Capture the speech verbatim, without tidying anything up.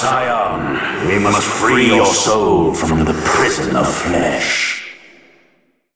Scion, we must free your soul from the prison of flesh.